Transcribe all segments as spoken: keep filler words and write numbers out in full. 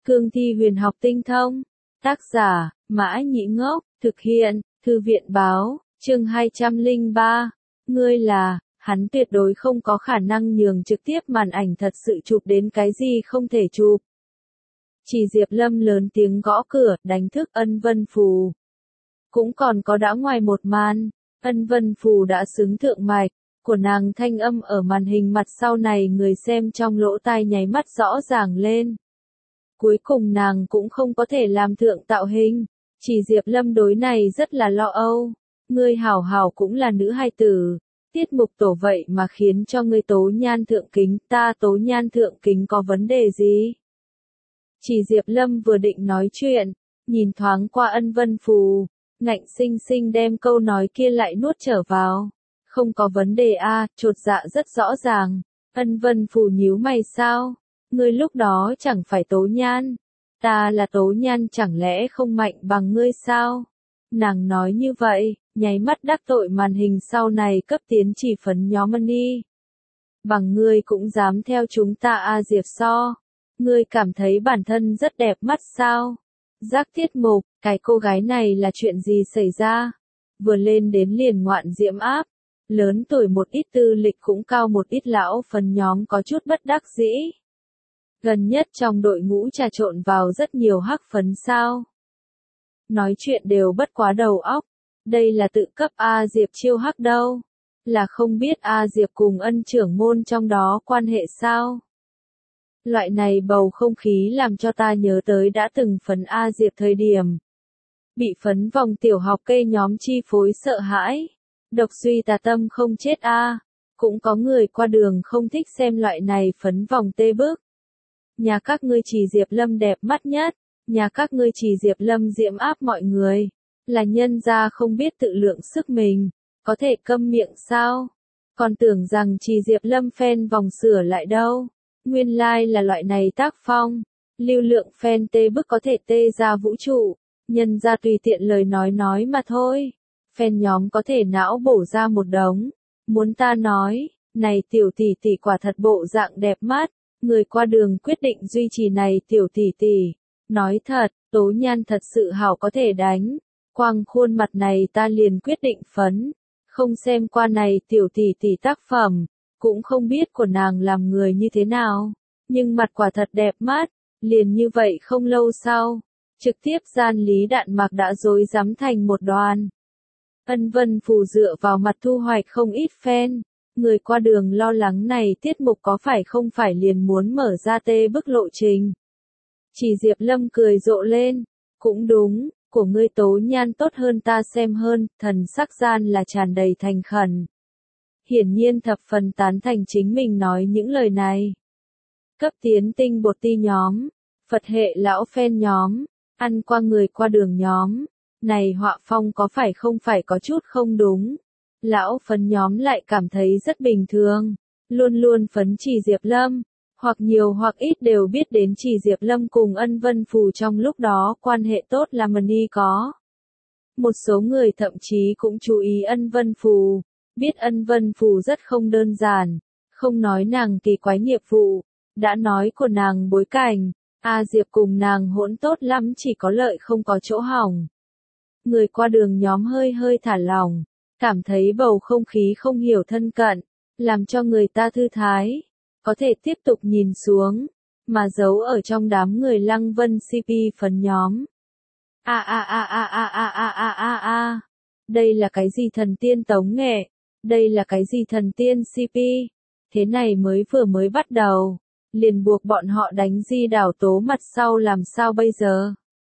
Cương thi huyền học tinh thông. Tác giả, Mã Nhĩ Ngốc, thực hiện, Thư viện báo, chương hai trăm lẻ ba. Ngươi là, hắn tuyệt đối không có khả năng nhường trực tiếp màn ảnh thật sự chụp đến cái gì không thể chụp. Chỉ Diệp Lâm lớn tiếng gõ cửa, đánh thức Ân Vân Phù. Cũng còn có đã ngoài một màn, Ân Vân Phù đã xứng thượng mạch, của nàng thanh âm ở màn hình mặt sau này người xem trong lỗ tai nháy mắt rõ ràng lên. Cuối cùng nàng cũng không có thể làm thượng tạo hình, chỉ Diệp Lâm đối này rất là lo âu. Ngươi hảo hảo cũng là nữ hài tử, tiết mục tổ vậy mà khiến cho ngươi tố nhan thượng kính, ta tố nhan thượng kính có vấn đề gì? Chỉ Diệp Lâm vừa định nói chuyện, nhìn thoáng qua Ân Vân Phù, ngạnh sinh sinh đem câu nói kia lại nuốt trở vào. Không có vấn đề a, à, chột dạ rất rõ ràng. Ân Vân Phù nhíu mày sao? Ngươi lúc đó chẳng phải tố nhan. Ta là tố nhan chẳng lẽ không mạnh bằng ngươi sao? Nàng nói như vậy, nháy mắt đắc tội màn hình sau này cấp tiến chỉ phấn nhóm money. Bằng ngươi cũng dám theo chúng ta a à Diệp So. Ngươi cảm thấy bản thân rất đẹp mắt sao? Giác tiết mục, cái cô gái này là chuyện gì xảy ra? Vừa lên đến liền ngoạn diễm áp. Lớn tuổi một ít tư lịch cũng cao một ít lão phần nhóm có chút bất đắc dĩ. Gần nhất trong đội ngũ trà trộn vào rất nhiều hắc phấn sao. Nói chuyện đều bất quá đầu óc. Đây là tự cấp A Diệp chiêu hắc đâu. Là không biết A Diệp cùng Ân trưởng môn trong đó quan hệ sao. Loại này bầu không khí làm cho ta nhớ tới đã từng phấn A Diệp thời điểm. Bị phấn vòng tiểu học cây nhóm chi phối sợ hãi. Độc suy tà tâm không chết a, à. Cũng có người qua đường không thích xem loại này phấn vòng tê bức. Nhà các ngươi chỉ Diệp Lâm đẹp mắt nhất, nhà các ngươi chỉ Diệp Lâm diễm áp mọi người, là nhân gia không biết tự lượng sức mình, có thể câm miệng sao? Còn tưởng rằng chỉ Diệp Lâm fan vòng sửa lại đâu, nguyên lai like là loại này tác phong, lưu lượng fan tê bức có thể tê ra vũ trụ, nhân gia tùy tiện lời nói nói mà thôi. Fan nhóm có thể não bổ ra một đống. Muốn ta nói, này tiểu tỷ tỷ quả thật bộ dạng đẹp mắt, người qua đường quyết định duy trì này tiểu tỷ tỷ. Nói thật, tố nhan thật sự hảo có thể đánh. Quang khuôn mặt này ta liền quyết định phấn. Không xem qua này tiểu tỷ tỷ tác phẩm, cũng không biết của nàng làm người như thế nào. Nhưng mặt quả thật đẹp mắt, liền như vậy không lâu sau. Trực tiếp gian lý đạn mạc đã rối rắm thành một đoàn. Ân Vân Phù dựa vào mặt thu hoạch không ít fan, người qua đường lo lắng này tiết mục có phải không phải liền muốn mở ra tê bức lộ trình. Chỉ Diệp Lâm cười rộ lên, cũng đúng, của ngươi tố nhan tốt hơn ta xem hơn, thần sắc gian là tràn đầy thành khẩn. Hiển nhiên thập phần tán thành chính mình nói những lời này. Cấp tiến tinh bột ti nhóm, Phật hệ lão fan nhóm, ăn qua người qua đường nhóm. Này họa phong có phải không phải có chút không đúng. Lão phấn nhóm lại cảm thấy rất bình thường. Luôn luôn phấn chỉ Diệp Lâm. Hoặc nhiều hoặc ít đều biết đến chỉ Diệp Lâm cùng Ân Vân Phù trong lúc đó quan hệ tốt là money có. Một số người thậm chí cũng chú ý Ân Vân Phù. Biết Ân Vân Phù rất không đơn giản. Không nói nàng kỳ quái nghiệp vụ. Đã nói của nàng bối cảnh. A Diệp cùng nàng hỗn tốt lắm chỉ có lợi không có chỗ hỏng. Người qua đường nhóm hơi hơi thả lỏng, cảm thấy bầu không khí không hiểu thân cận, làm cho người ta thư thái, có thể tiếp tục nhìn xuống, mà giấu ở trong đám người Lăng Vân xê pê phấn nhóm. A a a a a a a a a a, đây là cái gì thần tiên tống nghệ, đây là cái gì thần tiên xê pê, thế này mới vừa mới bắt đầu, liền buộc bọn họ đánh di đảo tố mặt sau làm sao bây giờ.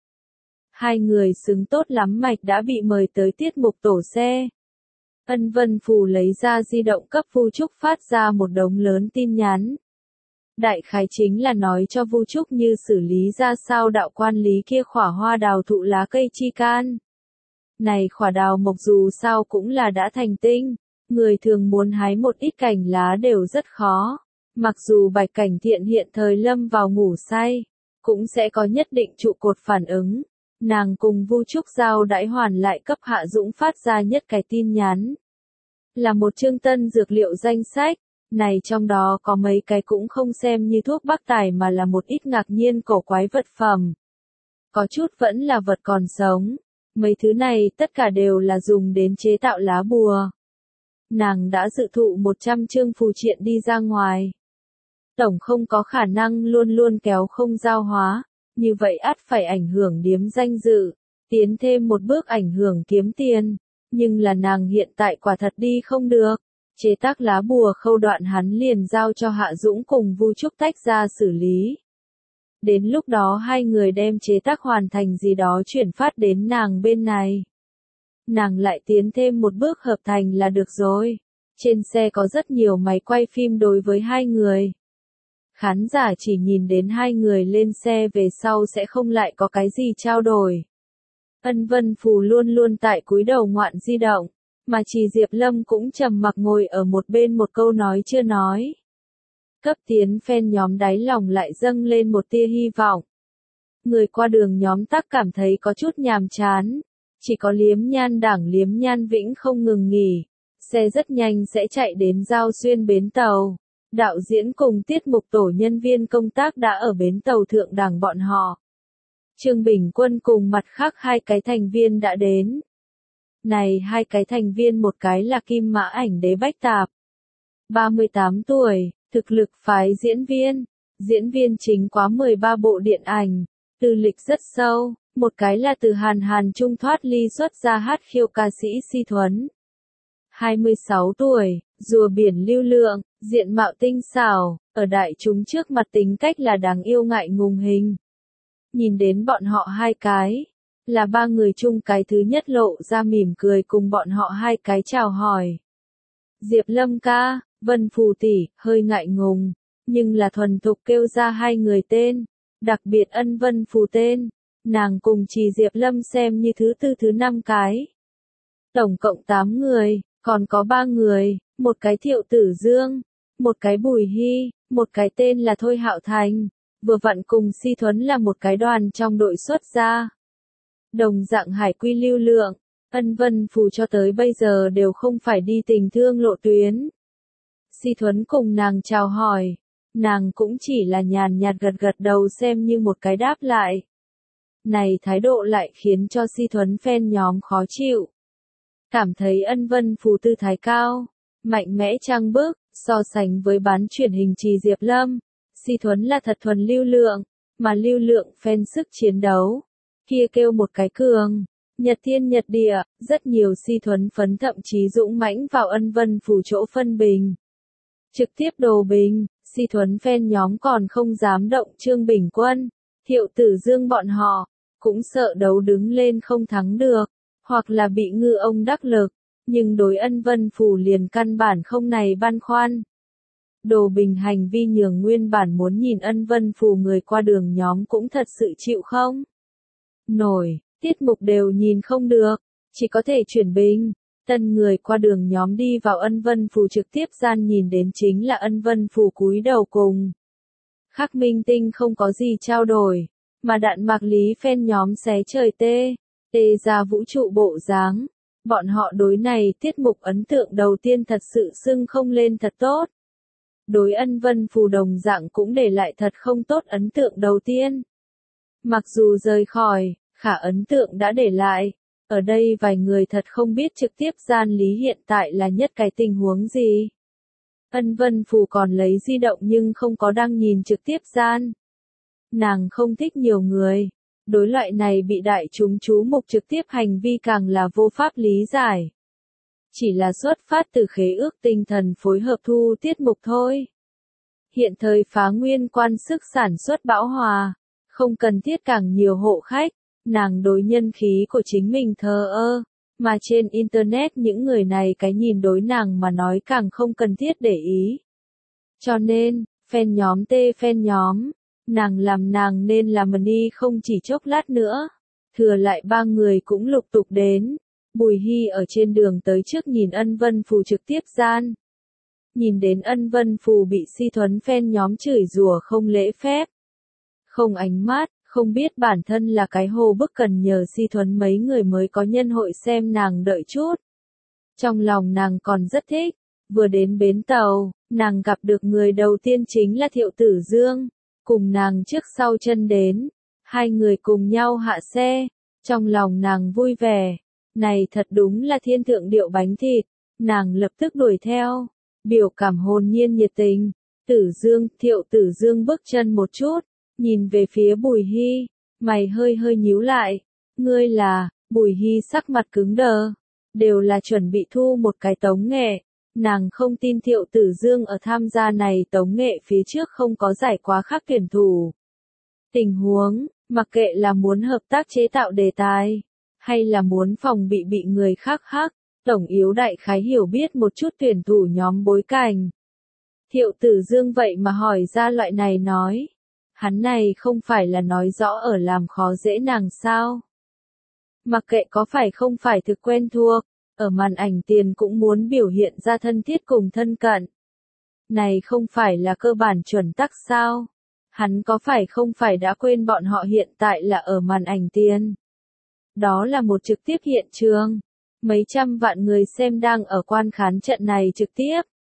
Hai người xứng tốt lắm mạch đã bị mời tới tiết mục tổ xe. Ân Vân Phù lấy ra di động cấp Vu Trúc phát ra một đống lớn tin nhắn. Đại khái chính là nói cho Vu Trúc Như xử lý ra sao đạo quan lý kia khỏa hoa đào thụ lá cây chi can. Này khỏa đào mộc dù sao cũng là đã thành tinh, người thường muốn hái một ít cành lá đều rất khó. Mặc dù Bạch Cảnh Thiện hiện thời lâm vào ngủ say, cũng sẽ có nhất định trụ cột phản ứng. Nàng cùng Vu Trúc Giao đãi hoàn lại cấp Hạ Dũng phát ra nhất cái tin nhắn. Là một chương tân dược liệu danh sách, Này trong đó có mấy cái cũng không xem như thuốc bắc tài mà là một ít ngạc nhiên cổ quái vật phẩm. Có chút vẫn là vật còn sống. Mấy thứ này tất cả đều là dùng đến chế tạo lá bùa. Nàng đã dự thụ một trăm chương phù triện đi ra ngoài. Tổng không có khả năng luôn luôn kéo không giao hóa, như vậy ắt phải ảnh hưởng điếm danh dự, tiến thêm một bước ảnh hưởng kiếm tiền, nhưng là nàng hiện tại quả thật đi không được. Chế tác lá bùa khâu đoạn hắn liền giao cho Hạ Dũng cùng Vu Trúc tách ra xử lý. Đến lúc đó hai người đem chế tác hoàn thành gì đó chuyển phát đến nàng bên này. Nàng lại tiến thêm một bước hợp thành là được rồi. Trên xe có rất nhiều máy quay phim đối với hai người. Khán giả chỉ nhìn đến hai người lên xe về sau sẽ không lại có cái gì trao đổi. Ân Vân Phù luôn luôn tại cúi đầu ngoạn di động, mà chỉ Diệp Lâm cũng trầm mặc ngồi ở một bên một câu nói chưa nói. Cấp tiến fan nhóm đáy lòng lại dâng lên một tia hy vọng. Người qua đường nhóm Tắc cảm thấy có chút nhàm chán, chỉ có Liếm Nhan Đảng Liếm Nhan Vĩnh không ngừng nghỉ, xe rất nhanh sẽ chạy đến Giao Xuyên bến tàu. Đạo diễn cùng tiết mục tổ nhân viên công tác đã ở bến tàu thượng đẳng bọn họ. Trương Bình Quân cùng mặt khác hai cái thành viên đã đến. Này hai cái thành viên một cái là Kim Mã Ảnh Đế Bách Tạp, ba mươi tám tuổi, thực lực phái diễn viên, diễn viên chính quá mười ba bộ điện ảnh, tư lịch rất sâu, một cái là từ Hàn Hàn Trung thoát ly xuất ra hát khiêu ca sĩ Si Thuấn. hai mươi sáu tuổi, rùa biển lưu lượng, diện mạo tinh xảo, ở đại chúng trước mặt tính cách là đáng yêu ngại ngùng hình. Nhìn đến bọn họ hai cái, là ba người chung cái thứ nhất lộ ra mỉm cười cùng bọn họ hai cái chào hỏi. Diệp Lâm ca, Vân Phù tỷ, hơi ngại ngùng, nhưng là thuần thục kêu ra hai người tên, đặc biệt Ân Vân Phù tên, nàng cùng chỉ Diệp Lâm xem như thứ tư thứ năm cái. Tổng cộng tám người, còn có ba người, một cái Thiệu Tử Dương, một cái Bùi Hy, một cái tên là Thôi Hạo Thành, vừa vặn cùng Si Thuấn là một cái đoàn trong đội xuất gia. Đồng dạng hải quy lưu lượng, Ân Vân Phù cho tới bây giờ đều không phải đi tình thương lộ tuyến. Si Thuấn cùng nàng chào hỏi, nàng cũng chỉ là nhàn nhạt gật gật đầu xem như một cái đáp lại. Này thái độ lại khiến cho Si Thuấn fan nhóm khó chịu. Cảm thấy Ân Vân Phù tư thái cao, mạnh mẽ trang bức, so sánh với bán truyền hình trì Diệp Lâm, Si Thuấn là thật thuần lưu lượng, mà lưu lượng fan sức chiến đấu. Kia kêu một cái cường, nhật thiên nhật địa, rất nhiều Si Thuấn phấn thậm chí dũng mãnh vào Ân Vân Phù chỗ phân bình. Trực tiếp đồ bình, Si Thuấn fan nhóm còn không dám động Trương Bình Quân, Thiệu Tử Dương bọn họ, cũng sợ đấu đứng lên không thắng được, hoặc là bị ngư ông đắc lực, nhưng đối Ân Vân Phù liền căn bản không này băn khoăn. Đồ bình hành vi nhường nguyên bản muốn nhìn Ân Vân Phù người qua đường nhóm cũng thật sự chịu không nổi, tiết mục đều nhìn không được, chỉ có thể chuyển bình. Tân người qua đường nhóm đi vào Ân Vân Phù trực tiếp gian nhìn đến chính là Ân Vân Phù cúi đầu cùng. Khác minh tinh không có gì trao đổi, mà đạn mạc lý fan nhóm xé trời tê, tê ra vũ trụ bộ dáng. Bọn họ đối này tiết mục ấn tượng đầu tiên thật sự xưng không lên thật tốt. Đối Ân Vân Phù đồng dạng cũng để lại thật không tốt ấn tượng đầu tiên. Mặc dù rời khỏi, khả ấn tượng đã để lại. Ở đây vài người thật không biết trực tiếp gian lý hiện tại là nhất cái tình huống gì. Ân Vân Phù còn lấy di động nhưng không có đăng nhìn trực tiếp gian. Nàng không thích nhiều người. Đối loại này bị đại chúng chú mục trực tiếp hành vi càng là vô pháp lý giải. Chỉ là xuất phát từ khế ước tinh thần phối hợp thu tiết mục thôi. Hiện thời phá nguyên quan sức sản xuất bão hòa, không cần thiết càng nhiều hộ khách, nàng đối nhân khí của chính mình thờ ơ, mà trên internet những người này cái nhìn đối nàng mà nói càng không cần thiết để ý. Cho nên, fan nhóm tê fan nhóm, nàng làm nàng nên làm đi không chỉ chốc lát nữa. Thừa lại ba người cũng lục tục đến. Bùi Hy ở trên đường tới trước nhìn Ân Vân Phù trực tiếp gian. Nhìn đến Ân Vân Phù bị Si Thuấn fan nhóm chửi rủa không lễ phép, không ánh mắt, không biết bản thân là cái hồ bức cần nhờ Si Thuấn mấy người mới có nhân hội xem nàng đợi chút. Trong lòng nàng còn rất thích, Vừa đến bến tàu, nàng gặp được người đầu tiên chính là Thiệu Tử Dương, cùng nàng trước sau chân đến, hai người cùng nhau hạ xe, trong lòng nàng vui vẻ, này thật đúng là thiên thượng điệu bánh thịt, nàng lập tức đuổi theo, biểu cảm hồn nhiên nhiệt tình, Tử Dương, Thiệu Tử Dương bước chân một chút, nhìn về phía Bùi Hy, mày hơi hơi nhíu lại, ngươi là, Bùi Hy sắc mặt cứng đờ, đều là chuẩn bị thu một cái tống nghệ. Nàng không tin Thiệu Tử Dương ở tham gia này tống nghệ phía trước không có giải quá khác tuyển thủ. Tình huống, mặc kệ là muốn hợp tác chế tạo đề tài, hay là muốn phòng bị bị người khác hắc, tổng yếu đại khái hiểu biết một chút tuyển thủ nhóm bối cảnh. Thiệu Tử Dương vậy mà hỏi ra loại này nói. Hắn này không phải là nói rõ ở làm khó dễ nàng sao. Mặc kệ có phải không phải thực quen thuộc. Ở màn ảnh tiền cũng muốn biểu hiện ra thân thiết cùng thân cận. Này không phải là cơ bản chuẩn tắc sao? Hắn có phải không phải đã quên bọn họ hiện tại là ở màn ảnh tiền? Đó là một trực tiếp hiện trường. Mấy trăm vạn người xem đang ở quan khán trận này trực tiếp.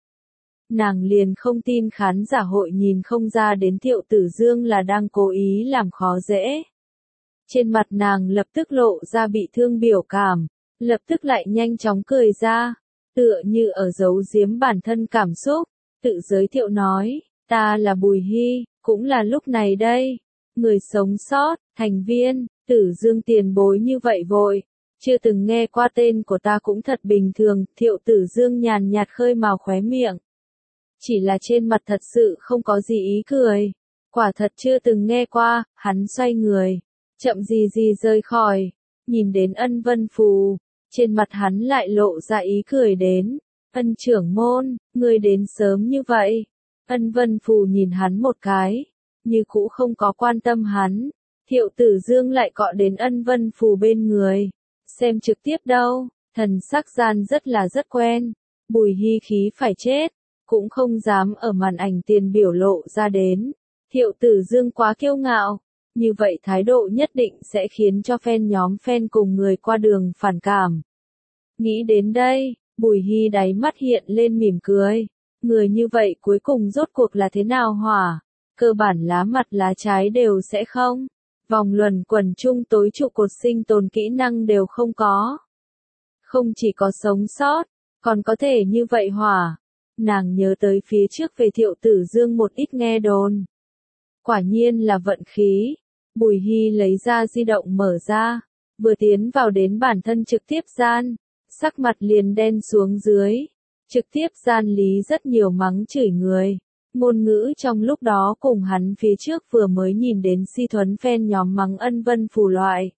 Nàng liền không tin khán giả hội nhìn không ra đến Thiệu Tử Dương là đang cố ý làm khó dễ. Trên mặt nàng lập tức lộ ra bị thương biểu cảm. Lập tức lại nhanh chóng cười ra, tựa như ở giấu giếm bản thân cảm xúc, tự giới thiệu nói, ta là Bùi Hy, cũng là lúc này đây, người sống sót, thành viên, Tử Dương tiền bối như vậy vội, chưa từng nghe qua tên của ta cũng thật bình thường, Thiệu Tử Dương nhàn nhạt khơi mào khóe miệng. Chỉ là trên mặt thật sự không có gì ý cười, quả thật chưa từng nghe qua, hắn xoay người, chậm gì gì rời khỏi, nhìn đến Ân Vân Phù. Trên mặt hắn lại lộ ra ý cười đến, Ân trưởng môn, ngươi đến sớm như vậy. Ân Vân Phù nhìn hắn một cái, như cũ không có quan tâm hắn. Thiệu Tử Dương lại cọ đến Ân Vân Phù bên người, xem trực tiếp đâu, thần sắc gian rất là rất quen. Bùi Hy khí phải chết, cũng không dám ở màn ảnh tiền biểu lộ ra đến. Thiệu Tử Dương quá kiêu ngạo. Như vậy thái độ nhất định sẽ khiến cho fan nhóm fan cùng người qua đường phản cảm. Nghĩ đến đây, Bùi Hy đáy mắt hiện lên mỉm cười. Người như vậy cuối cùng rốt cuộc là thế nào hỏa? Cơ bản lá mặt lá trái đều sẽ không. Vòng luẩn quẩn chung tối trụ cột sinh tồn kỹ năng đều không có. Không chỉ có sống sót, còn có thể như vậy hỏa. Nàng nhớ tới phía trước về Thiệu Tử Dương một ít nghe đồn. Quả nhiên là vận khí. Bùi Hy lấy ra di động mở ra, vừa tiến vào đến bản thân trực tiếp gian, sắc mặt liền đen xuống dưới. Trực tiếp gian lý rất nhiều mắng chửi người, ngôn ngữ trong lúc đó cùng hắn phía trước vừa mới nhìn đến si thuấn fan nhóm mắng Ân Vân Phù loại.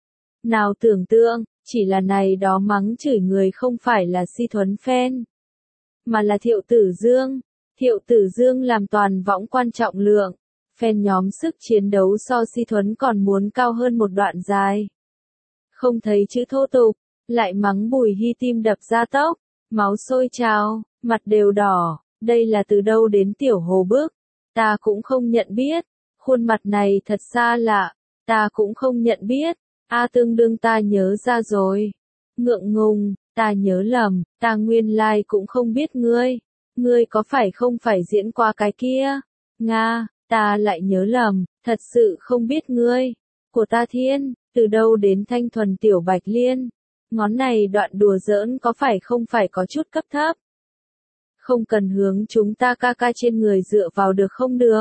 Nào tưởng tượng, chỉ là này đó mắng chửi người không phải là si thuấn fan, mà là Thiệu Tử Dương. Thiệu Tử Dương làm toàn võng quan trọng lượng. Fan nhóm sức chiến đấu so si thuấn còn muốn cao hơn một đoạn dài. Không thấy chữ thô tục, lại mắng Bùi Hy tim đập ra tốc, máu sôi trào, mặt đều đỏ, đây là từ đâu đến tiểu hồ bức, ta cũng không nhận biết, khuôn mặt này thật xa lạ, ta cũng không nhận biết, a tương đương ta nhớ ra rồi, ngượng ngùng, ta nhớ lầm, ta nguyên lai like cũng không biết ngươi, ngươi có phải không phải diễn qua cái kia, Nga. Ta lại nhớ lầm, thật sự không biết ngươi, của ta thiên, từ đâu đến thanh thuần tiểu Bạch Liên, ngón này đoạn đùa giỡn có phải không phải có chút cấp thấp. Không cần hướng chúng ta ca ca trên người dựa vào được không được.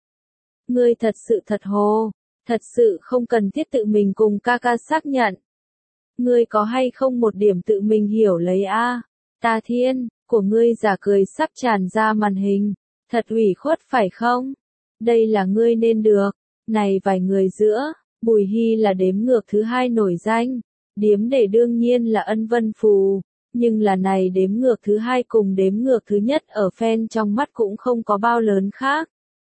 Ngươi thật sự thật hồ, thật sự không cần thiết tự mình cùng ca ca xác nhận. Ngươi có hay không một điểm tự mình hiểu lấy a? Ta thiên, của ngươi giả cười sắp tràn ra màn hình, thật ủy khuất phải không? Đây là ngươi nên được, này vài người giữa, Bùi Hy là đếm ngược thứ hai nổi danh, điếm để đương nhiên là Ân Vân Phù, nhưng là này đếm ngược thứ hai cùng đếm ngược thứ nhất ở fan trong mắt cũng không có bao lớn khác.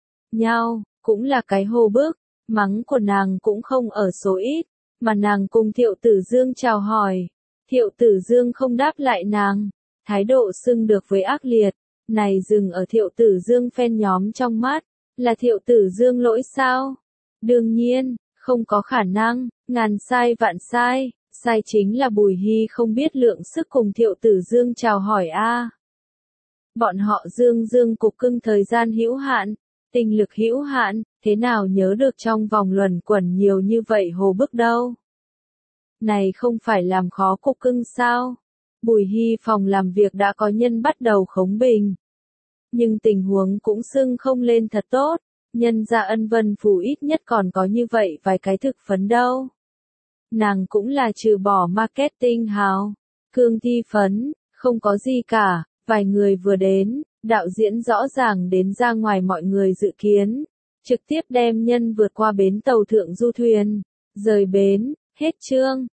Nhau, cũng là cái hồ bức, mắng của nàng cũng không ở số ít, mà nàng cùng Thiệu Tử Dương chào hỏi, Thiệu Tử Dương không đáp lại nàng, thái độ xưng được với ác liệt, này dừng ở Thiệu Tử Dương fan nhóm trong mắt. Là Thiệu Tử Dương lỗi sao? Đương nhiên, không có khả năng, ngàn sai vạn sai, sai chính là Bùi Hy không biết lượng sức cùng Thiệu Tử Dương chào hỏi a. Bọn họ dương dương cục cưng thời gian hữu hạn, tinh lực hữu hạn, thế nào nhớ được trong vòng luẩn quẩn nhiều như vậy hồ bức đâu. Này không phải làm khó cục cưng sao? Bùi Hy phòng làm việc đã có nhân bắt đầu khống bình. Nhưng tình huống cũng xưng không lên thật tốt, nhân ra Ân Vân Phủ ít nhất còn có như vậy vài cái thực phấn đâu. Nàng cũng là trừ bỏ marketing hào, cương thi phấn, không có gì cả, vài người vừa đến, đạo diễn rõ ràng đến ra ngoài mọi người dự kiến, trực tiếp đem nhân vượt qua bến tàu thượng du thuyền, rời bến, hết chương.